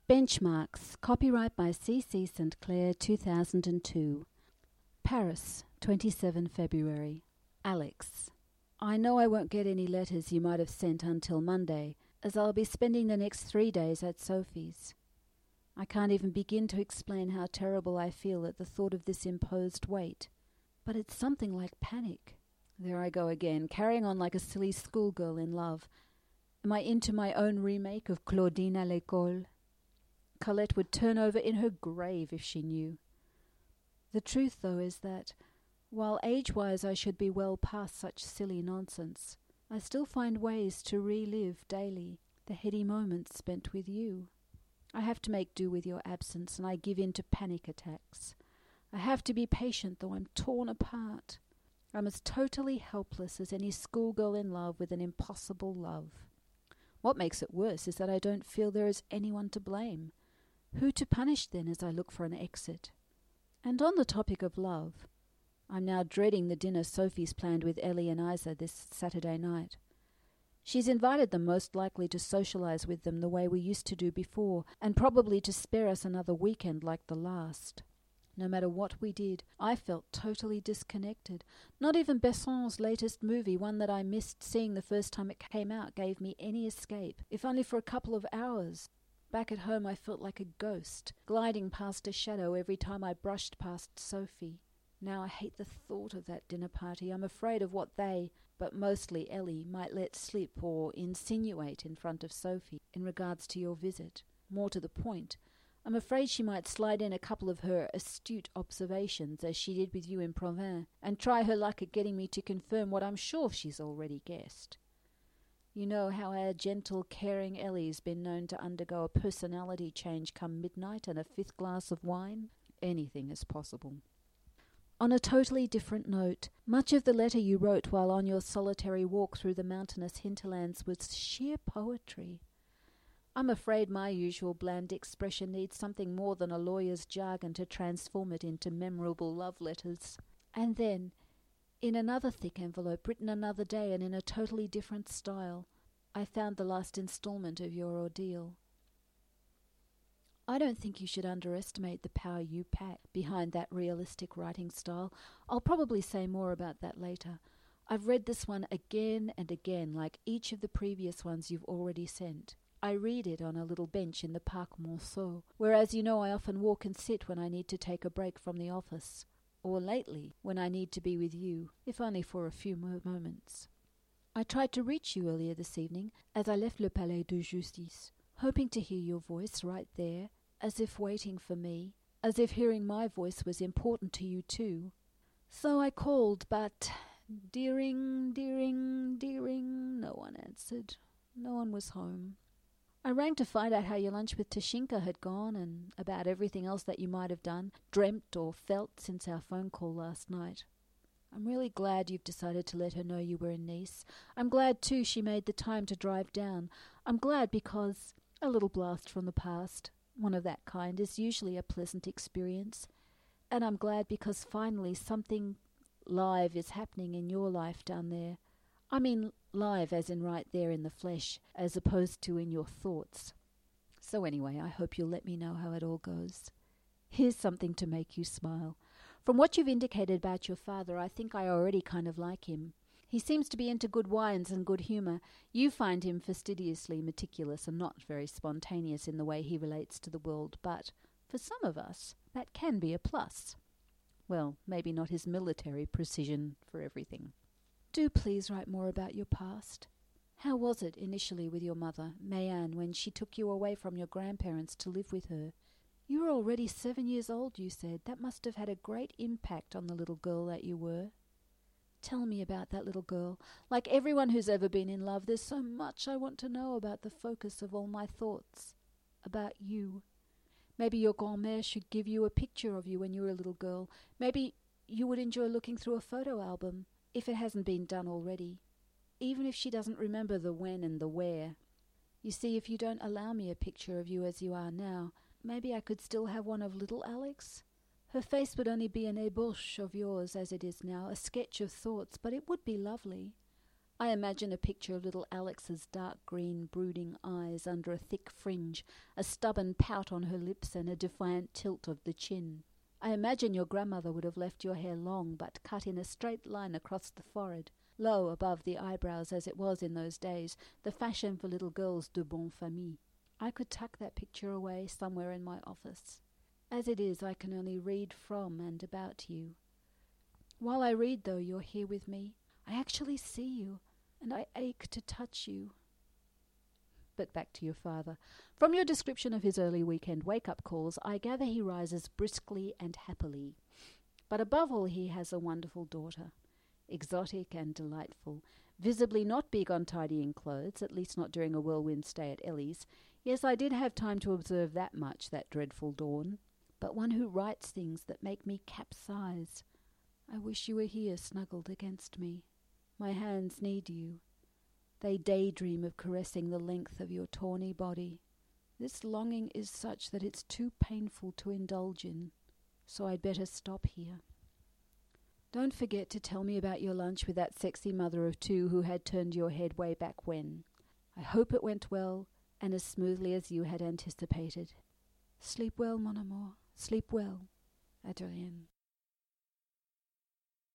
Benchmarks. Copyright by C.C. St. Clair, 2002. Paris, 27 February. Alex. I know I won't get any letters you might have sent until Monday, as I'll be spending the next 3 days at Sophie's. I can't even begin to explain how terrible I feel at the thought of this imposed weight. But it's something like panic. There I go again, carrying on like a silly schoolgirl in love. Am I into my own remake of Claudine à l'école? Colette would turn over in her grave if she knew. The truth, though, is that, while age-wise I should be well past such silly nonsense, I still find ways to relive daily the heady moments spent with you. I have to make do with your absence, and I give in to panic attacks. I have to be patient, though I'm torn apart. I'm as totally helpless as any schoolgirl in love with an impossible love. What makes it worse is that I don't feel there is anyone to blame. Who to punish, then, as I look for an exit? And on the topic of love, I'm now dreading the dinner Sophie's planned with Ellie and Isa this Saturday night. She's invited them most likely to socialize with them the way we used to do before, and probably to spare us another weekend like the last. No matter what we did, I felt totally disconnected. Not even Besson's latest movie, one that I missed seeing the first time it came out, gave me any escape, if only for a couple of hours. Back at home I felt like a ghost, gliding past a shadow every time I brushed past Sophie. Now I hate the thought of that dinner party. I'm afraid of what they, but mostly Ellie, might let slip or insinuate in front of Sophie in regards to your visit. More to the point, I'm afraid she might slide in a couple of her astute observations, as she did with you in Provins, and try her luck at getting me to confirm what I'm sure she's already guessed. You know how our gentle, caring Ellie's been known to undergo a personality change come midnight and a 5th glass of wine? Anything is possible. On a totally different note, much of the letter you wrote while on your solitary walk through the mountainous hinterlands was sheer poetry. I'm afraid my usual bland expression needs something more than a lawyer's jargon to transform it into memorable love letters. And then, in another thick envelope, written another day and in a totally different style, I found the last installment of your ordeal. I don't think you should underestimate the power you pack behind that realistic writing style. I'll probably say more about that later. I've read this one again and again, like each of the previous ones you've already sent. I read it on a little bench in the Parc Monceau, where, as you know, I often walk and sit when I need to take a break from the office. Or lately, when I need to be with you, if only for a few more moments. I tried to reach you earlier this evening as I left Le Palais de Justice, hoping to hear your voice right there, as if waiting for me, as if hearing my voice was important to you too. So I called, but dearing, no one answered. No one was home. I rang to find out how your lunch with Tashinka had gone and about everything else that you might have done, dreamt or felt since our phone call last night. I'm really glad you've decided to let her know you were in Nice. I'm glad, too, she made the time to drive down. I'm glad because a little blast from the past, one of that kind, is usually a pleasant experience. And I'm glad because finally something live is happening in your life down there. I mean live as in right there in the flesh, as opposed to in your thoughts. So anyway, I hope you'll let me know how it all goes. Here's something to make you smile. From what you've indicated about your father, I think I already kind of like him. He seems to be into good wines and good humour. You find him fastidiously meticulous and not very spontaneous in the way he relates to the world, but for some of us, that can be a plus. Well, maybe not his military precision for everything. Do please write more about your past. How was it initially with your mother, Mayanne, when she took you away from your grandparents to live with her? You were already 7 years old, you said. That must have had a great impact on the little girl that you were. Tell me about that little girl. Like everyone who's ever been in love, there's so much I want to know about the focus of all my thoughts. About you. Maybe your grand-mère should give you a picture of you when you were a little girl. Maybe you would enjoy looking through a photo album, if it hasn't been done already. Even if she doesn't remember the when and the where. You see, if you don't allow me a picture of you as you are now, maybe I could still have one of little Alex. Her face would only be an ébauche of yours as it is now, a sketch of thoughts, but it would be lovely. I imagine a picture of little Alex's dark green brooding eyes under a thick fringe, a stubborn pout on her lips and a defiant tilt of the chin. I imagine your grandmother would have left your hair long but cut in a straight line across the forehead, low above the eyebrows as it was in those days, the fashion for little girls de bonne famille. I could tuck that picture away somewhere in my office. As it is, I can only read from and about you. While I read, though, you're here with me. I actually see you, and I ache to touch you. But back to your father. From your description of his early weekend wake-up calls, I gather he rises briskly and happily. But above all, he has a wonderful daughter, exotic and delightful, visibly not big on tidying clothes, at least not during a whirlwind stay at Ellie's. Yes, I did have time to observe that much that dreadful dawn. But one who writes things that make me capsize. I wish you were here snuggled against me. My hands need you. They daydream of caressing the length of your tawny body. This longing is such that it's too painful to indulge in, so I'd better stop here. Don't forget to tell me about your lunch with that sexy mother of two who had turned your head way back when. I hope it went well and as smoothly as you had anticipated. Sleep well, mon amour. Sleep well. Adrienne.